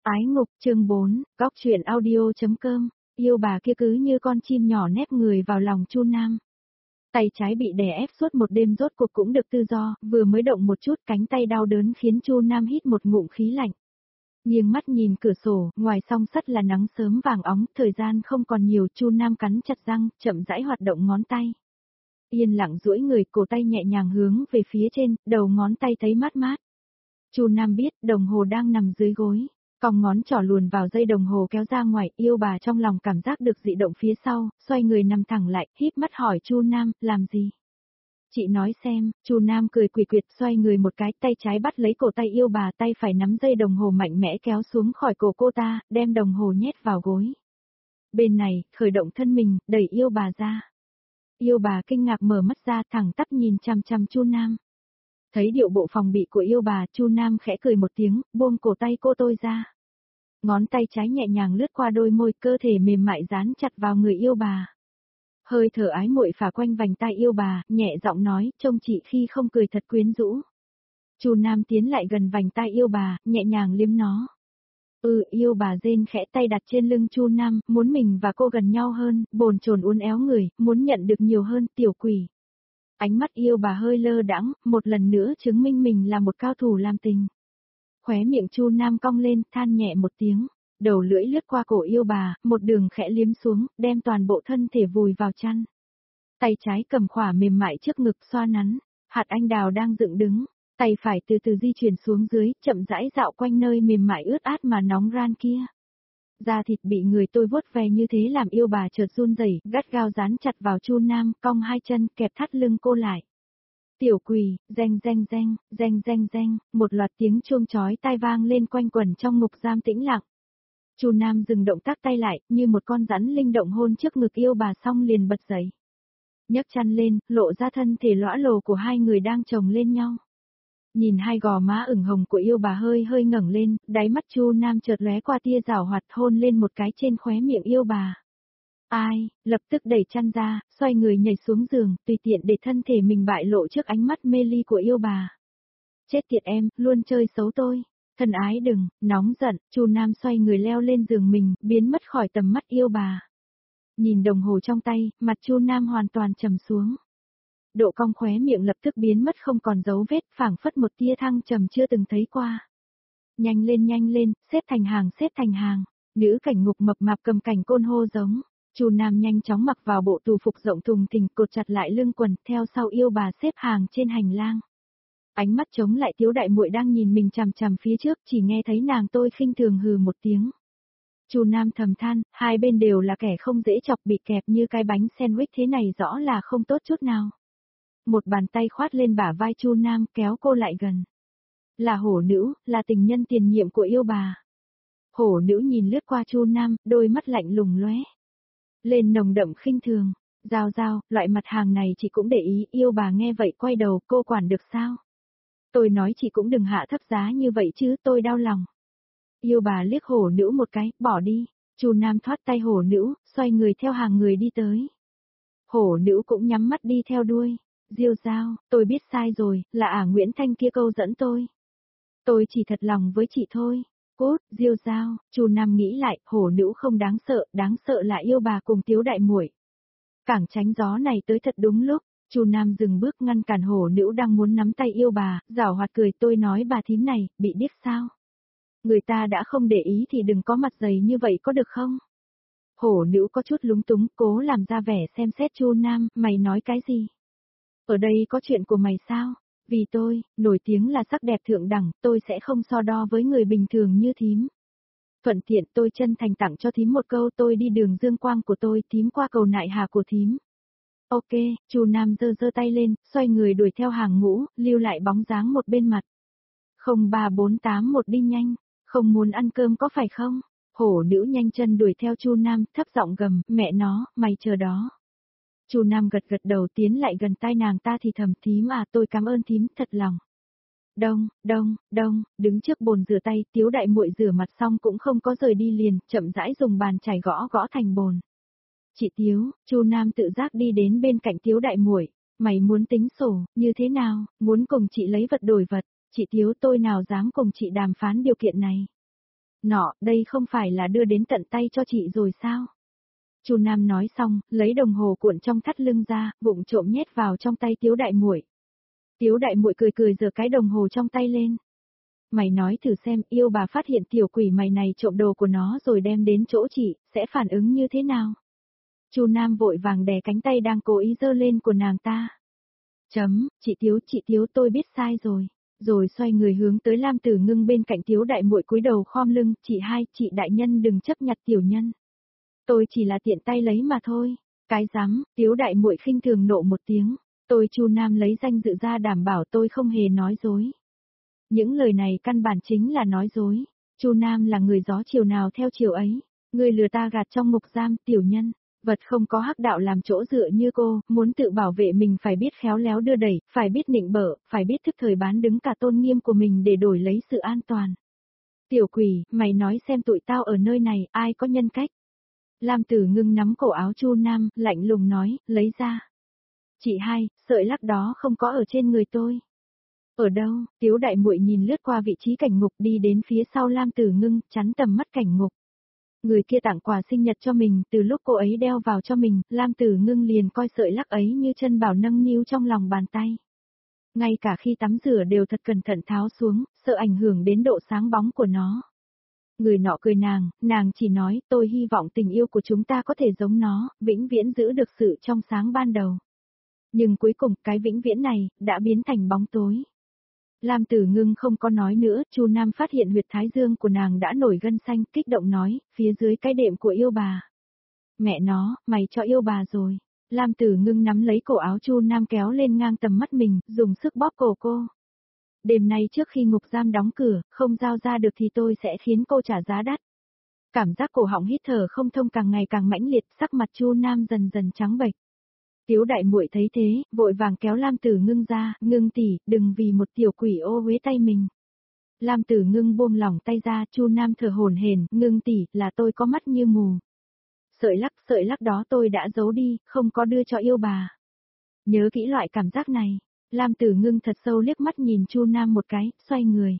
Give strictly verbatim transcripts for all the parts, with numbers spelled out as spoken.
Ái ngục chương bốn, góc truyện audio.com, yêu bà kia cứ như con chim nhỏ nép người vào lòng Chu Nam. Tay trái bị đè ép suốt một đêm rốt cuộc cũng được tự do, vừa mới động một chút cánh tay đau đớn khiến Chu Nam hít một ngụm khí lạnh. Nghiêng mắt nhìn cửa sổ, ngoài song sắt là nắng sớm vàng óng, thời gian không còn nhiều, Chu Nam cắn chặt răng, chậm rãi hoạt động ngón tay. Yên lặng duỗi người, cổ tay nhẹ nhàng hướng về phía trên, đầu ngón tay thấy mát mát. Chu Nam biết đồng hồ đang nằm dưới gối. Cong ngón trỏ luồn vào dây đồng hồ kéo ra ngoài, yêu bà trong lòng cảm giác được dị động phía sau, xoay người nằm thẳng lại, híp mắt hỏi Chu Nam, làm gì? Chị nói xem, Chu Nam cười quỷ quyệt xoay người một cái, tay trái bắt lấy cổ tay yêu bà, tay phải nắm dây đồng hồ mạnh mẽ kéo xuống khỏi cổ cô ta, đem đồng hồ nhét vào gối. Bên này, khởi động thân mình, đẩy yêu bà ra. Yêu bà kinh ngạc mở mắt ra, thẳng tắp nhìn chằm chằm Chu Nam. Thấy điệu bộ phòng bị của yêu bà, Chu Nam khẽ cười một tiếng, buông cổ tay cô tôi ra. Ngón tay trái nhẹ nhàng lướt qua đôi môi, cơ thể mềm mại dán chặt vào người yêu bà. Hơi thở ái muội phả quanh vành tai yêu bà, nhẹ giọng nói, trông chị khi không cười thật quyến rũ. Chu Nam tiến lại gần vành tai yêu bà, nhẹ nhàng liếm nó. Ừ, yêu bà rên khẽ, tay đặt trên lưng Chu Nam, muốn mình và cô gần nhau hơn, bồn chồn uốn éo người, muốn nhận được nhiều hơn, tiểu quỷ. Ánh mắt yêu bà hơi lơ đãng, một lần nữa chứng minh mình là một cao thủ làm tình. Khóe miệng Chu Nam cong lên, than nhẹ một tiếng, đầu lưỡi lướt qua cổ yêu bà, một đường khẽ liếm xuống, đem toàn bộ thân thể vùi vào chăn. Tay trái cầm khỏa mềm mại trước ngực xoa nắn, hạt anh đào đang dựng đứng, tay phải từ từ di chuyển xuống dưới, chậm rãi dạo quanh nơi mềm mại ướt át mà nóng ran kia. Da thịt bị người tôi vuốt ve như thế làm yêu bà chợt run rẩy, gắt gao dán chặt vào Chu Nam, cong hai chân, kẹp thắt lưng cô lại. Tiểu quỷ, reng reng reng, reng reng reng, một loạt tiếng chuông chói tai vang lên quanh quẩn trong ngục giam tĩnh lặng. Chu Nam dừng động tác tay lại, như một con rắn linh động hôn trước ngực yêu bà xong liền bật dậy. Nhấc chăn lên, lộ ra thân thể lõa lồ của hai người đang chồng lên nhau. Nhìn hai gò má ửng hồng của yêu bà hơi hơi ngẩng lên, đáy mắt Chu Nam chợt lóe qua tia giảo hoạt, hôn lên một cái trên khóe miệng yêu bà. Ai, lập tức đẩy chăn ra, xoay người nhảy xuống giường, tùy tiện để thân thể mình bại lộ trước ánh mắt mê ly của yêu bà. Chết tiệt em, luôn chơi xấu tôi. Thân ái đừng, nóng giận, Chu Nam xoay người leo lên giường mình, biến mất khỏi tầm mắt yêu bà. Nhìn đồng hồ trong tay, mặt Chu Nam hoàn toàn trầm xuống. Độ cong khóe miệng lập tức biến mất không còn dấu vết, phảng phất một tia thăng trầm chưa từng thấy qua. Nhanh lên nhanh lên, xếp thành hàng xếp thành hàng, nữ cảnh ngục mập mạp cầm cảnh côn hô giống. Chu Nam nhanh chóng mặc vào bộ tù phục rộng thùng thình, cột chặt lại lưng quần, theo sau yêu bà xếp hàng trên hành lang. Ánh mắt chống lại Tiếu đại muội đang nhìn mình chằm chằm phía trước, chỉ nghe thấy nàng tôi khinh thường hừ một tiếng. Chu Nam thầm than, hai bên đều là kẻ không dễ chọc, bị kẹp như cái bánh sandwich thế này rõ là không tốt chút nào. Một bàn tay khoát lên bả vai Chu Nam, kéo cô lại gần. Là hổ nữ, là tình nhân tiền nhiệm của yêu bà. Hổ nữ nhìn lướt qua Chu Nam, đôi mắt lạnh lùng lóe lên nồng đậm khinh thường. Giao giao, loại mặt hàng này chị cũng để ý, yêu bà nghe vậy quay đầu, cô quản được sao? Tôi nói chị cũng đừng hạ thấp giá như vậy chứ, tôi đau lòng. Yêu bà liếc hổ nữ một cái, bỏ đi. Chu Nam thoát tay hổ nữ, xoay người theo hàng người đi tới. Hổ nữ cũng nhắm mắt đi theo đuôi. Diêu giao, tôi biết sai rồi, là ả Nguyễn Thanh kia câu dẫn tôi. Tôi chỉ thật lòng với chị thôi. Cốt, Diêu giao, Chu Nam nghĩ lại, hổ nữ không đáng sợ, đáng sợ là yêu bà cùng Tiếu đại muội. Cảng tránh gió này tới thật đúng lúc, Chu Nam dừng bước ngăn cản hổ nữ đang muốn nắm tay yêu bà, giảo hoạt cười, tôi nói bà thím này, bị điếc sao? Người ta đã không để ý thì đừng có mặt dày như vậy có được không? Hổ nữ có chút lúng túng, cố làm ra vẻ xem xét Chu Nam, mày nói cái gì? Ở đây có chuyện của mày sao? Vì tôi, nổi tiếng là sắc đẹp thượng đẳng, tôi sẽ không so đo với người bình thường như thím. Thuận tiện tôi chân thành tặng cho thím một câu, tôi đi đường dương quang của tôi, thím qua cầu nại hà của thím. Ok, Chu Nam giơ giơ tay lên, xoay người đuổi theo hàng ngũ, lưu lại bóng dáng một bên mặt. không ba bốn tám một đi nhanh, không muốn ăn cơm có phải không? Hổ nữ nhanh chân đuổi theo Chu Nam, thấp giọng gầm, mẹ nó, mày chờ đó. Chu Nam gật gật đầu tiến lại gần tai nàng ta thì thầm, thím à, tôi cảm ơn thím, thật lòng. Đông, đông, đông, đứng trước bồn rửa tay, Tiếu đại muội rửa mặt xong cũng không có rời đi liền, chậm rãi dùng bàn chải gõ gõ thành bồn. Chị Tiếu, Chu Nam tự giác đi đến bên cạnh Tiếu đại muội, mày muốn tính sổ, như thế nào, muốn cùng chị lấy vật đổi vật, chị Tiếu tôi nào dám cùng chị đàm phán điều kiện này. Nọ, đây không phải là đưa đến tận tay cho chị rồi sao? Chu Nam nói xong, lấy đồng hồ cuộn trong thắt lưng ra, vụng trộm nhét vào trong tay Tiếu đại muội. Tiếu đại muội cười cười giơ cái đồng hồ trong tay lên. Mày nói thử xem, yêu bà phát hiện tiểu quỷ mày này trộm đồ của nó rồi đem đến chỗ chị, sẽ phản ứng như thế nào? Chu Nam vội vàng đè cánh tay đang cố ý giơ lên của nàng ta. Chấm, chị Tiếu, chị Tiếu tôi biết sai rồi. Rồi xoay người hướng tới Lam Tử Ngưng bên cạnh Tiếu đại muội cúi đầu khom lưng, chị hai, chị đại nhân đừng chấp nhặt tiểu nhân. Tôi chỉ là tiện tay lấy mà thôi. Cái dám, Tiếu đại muội khinh thường nộ một tiếng. Tôi Chu Nam lấy danh dự ra đảm bảo tôi không hề nói dối. Những lời này căn bản chính là nói dối. Chu Nam là người gió chiều nào theo chiều ấy. Người lừa ta gạt trong ngục giam, tiểu nhân. Vật không có hắc đạo làm chỗ dựa như cô, muốn tự bảo vệ mình phải biết khéo léo đưa đẩy, phải biết nịnh bợ, phải biết thức thời bán đứng cả tôn nghiêm của mình để đổi lấy sự an toàn. Tiểu quỷ, mày nói xem tụi tao ở nơi này, ai có nhân cách? Lam Tử Ngưng nắm cổ áo Chu Nam, lạnh lùng nói, lấy ra. Chị hai, sợi lắc đó không có ở trên người tôi. Ở đâu? Tiếu đại muội nhìn lướt qua vị trí cảnh ngục đi đến phía sau Lam Tử Ngưng, chắn tầm mắt cảnh ngục. Người kia tặng quà sinh nhật cho mình, từ lúc cô ấy đeo vào cho mình, Lam Tử Ngưng liền coi sợi lắc ấy như chân bảo nâng niu trong lòng bàn tay. Ngay cả khi tắm rửa đều thật cẩn thận tháo xuống, sợ ảnh hưởng đến độ sáng bóng của nó. Người nọ cười nàng, nàng chỉ nói, tôi hy vọng tình yêu của chúng ta có thể giống nó, vĩnh viễn giữ được sự trong sáng ban đầu. Nhưng cuối cùng, cái vĩnh viễn này, đã biến thành bóng tối. Lam Tử Ngưng không có nói nữa, Chu Nam phát hiện huyệt thái dương của nàng đã nổi gân xanh, kích động nói, phía dưới cái đệm của yêu bà. Mẹ nó, mày cho yêu bà rồi. Lam Tử Ngưng nắm lấy cổ áo Chu Nam kéo lên ngang tầm mắt mình, dùng sức bóp cổ cô. Đêm nay trước khi ngục giam đóng cửa, không giao ra được thì tôi sẽ khiến cô trả giá đắt. Cảm giác cổ họng hít thở không thông càng ngày càng mãnh liệt, sắc mặt Chu Nam dần dần trắng bệch. Tiếu đại muội thấy thế, vội vàng kéo Lam Tử Ngưng ra, Ngưng tỷ, đừng vì một tiểu quỷ ô uế tay mình. Lam Tử Ngưng buông lỏng tay ra, Chu Nam thở hổn hển, Ngưng tỷ, là tôi có mắt như mù. Sợi lắc, sợi lắc đó tôi đã giấu đi, không có đưa cho yêu bà. Nhớ kỹ loại cảm giác này. Lam Tử Ngưng thật sâu liếc mắt nhìn Chu Nam một cái, xoay người.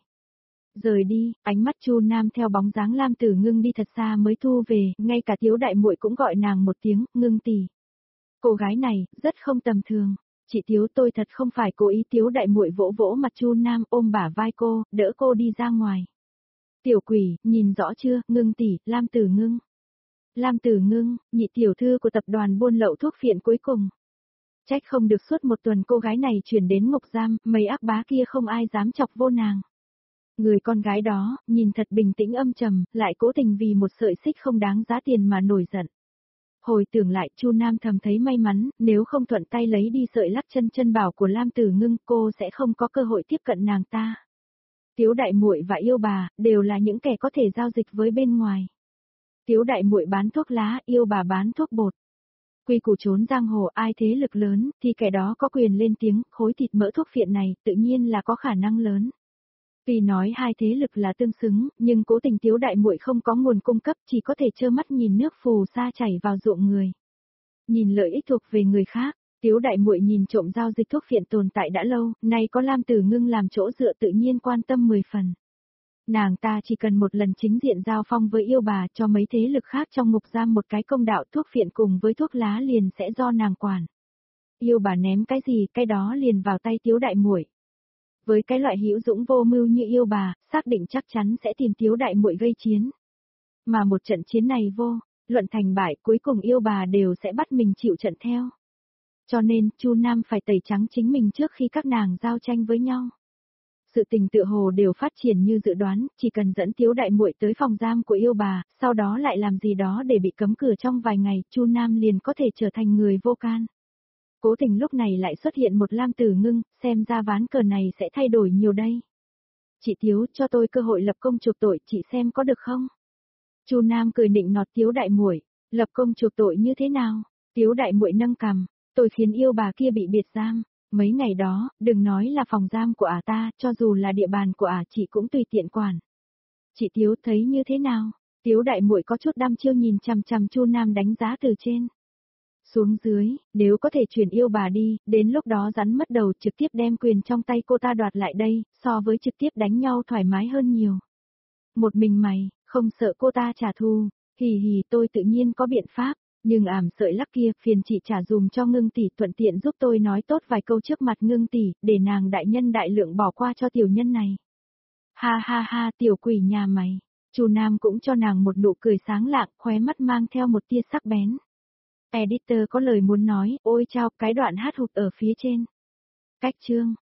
Rời đi, ánh mắt Chu Nam theo bóng dáng Lam Tử Ngưng đi thật xa mới thu về, ngay cả Tiếu đại muội cũng gọi nàng một tiếng, Ngưng tỷ. Cô gái này, rất không tầm thường. Chị Tiếu tôi thật không phải cố ý. Tiếu đại muội vỗ vỗ mặt Chu Nam ôm bả vai cô, đỡ cô đi ra ngoài. Tiểu quỷ, nhìn rõ chưa, Ngưng tỷ, Lam Tử Ngưng. Lam Tử Ngưng, nhị tiểu thư của tập đoàn buôn lậu thuốc phiện cuối cùng. Trách không được suốt một tuần cô gái này chuyển đến ngục giam, mấy ác bá kia không ai dám chọc vô nàng. Người con gái đó, nhìn thật bình tĩnh âm trầm, lại cố tình vì một sợi xích không đáng giá tiền mà nổi giận. Hồi tưởng lại, Chu Nam thầm thấy may mắn, nếu không thuận tay lấy đi sợi lắc chân chân bảo của Lam Tử Ngưng, cô sẽ không có cơ hội tiếp cận nàng ta. Tiếu đại muội và yêu bà, đều là những kẻ có thể giao dịch với bên ngoài. Tiếu đại muội bán thuốc lá, yêu bà bán thuốc bột. Quy củ trốn giang hồ, ai thế lực lớn, thì kẻ đó có quyền lên tiếng, khối thịt mỡ thuốc phiện này, tự nhiên là có khả năng lớn. Tuy nói hai thế lực là tương xứng, nhưng cố tình Tiếu đại muội không có nguồn cung cấp, chỉ có thể trơ mắt nhìn nước phù sa chảy vào ruộng người. Nhìn lợi ích thuộc về người khác, Tiếu đại muội nhìn trộm giao dịch thuốc phiện tồn tại đã lâu, nay có Lam Tử Ngưng làm chỗ dựa tự nhiên quan tâm mười phần. Nàng ta chỉ cần một lần chính diện giao phong với yêu bà, cho mấy thế lực khác trong ngục giam một cái công đạo, thuốc phiện cùng với thuốc lá liền sẽ do nàng quản. Yêu bà ném cái gì, cái đó liền vào tay Tiếu đại muội. Với cái loại hữu dũng vô mưu như yêu bà, xác định chắc chắn sẽ tìm Tiếu đại muội gây chiến. Mà một trận chiến này vô, luận thành bại, cuối cùng yêu bà đều sẽ bắt mình chịu trận theo. Cho nên, Chu Nam phải tẩy trắng chính mình trước khi các nàng giao tranh với nhau. Sự tình tựa hồ đều phát triển như dự đoán, chỉ cần dẫn Tiếu đại muội tới phòng giam của yêu bà, sau đó lại làm gì đó để bị cấm cửa trong vài ngày, Chu Nam liền có thể trở thành người vô can. Cố tình lúc này lại xuất hiện một Lam Tử Ngưng, xem ra ván cờ này sẽ thay đổi nhiều đây. Chị Tiếu, cho tôi cơ hội lập công chuộc tội, chị xem có được không? Chu Nam cười nịnh nọt Tiếu đại muội, lập công chuộc tội như thế nào? Tiếu đại muội nâng cằm, tôi khiến yêu bà kia bị biệt giam. Mấy ngày đó, đừng nói là phòng giam của ả ta, cho dù là địa bàn của ả chị cũng tùy tiện quản. Chị Tiếu thấy như thế nào? Tiếu đại muội có chút đăm chiêu nhìn chằm chằm Chu Nam đánh giá từ trên xuống dưới, nếu có thể chuyển yêu bà đi, đến lúc đó rắn mất đầu trực tiếp đem quyền trong tay cô ta đoạt lại đây, so với trực tiếp đánh nhau thoải mái hơn nhiều. Một mình mày, không sợ cô ta trả thù, hì hì tôi tự nhiên có biện pháp, nhưng ảm sợi lắc kia phiền chị trả dùm cho Ngưng tỷ thuận tiện giúp tôi nói tốt vài câu trước mặt Ngưng tỷ, để nàng đại nhân đại lượng bỏ qua cho tiểu nhân này. Ha ha ha tiểu quỷ nhà mày, Chu Nam cũng cho nàng một nụ cười sáng lạng, khóe mắt mang theo một tia sắc bén. Editor có lời muốn nói, ôi chao, cái đoạn hát hụt ở phía trên. Cách chương.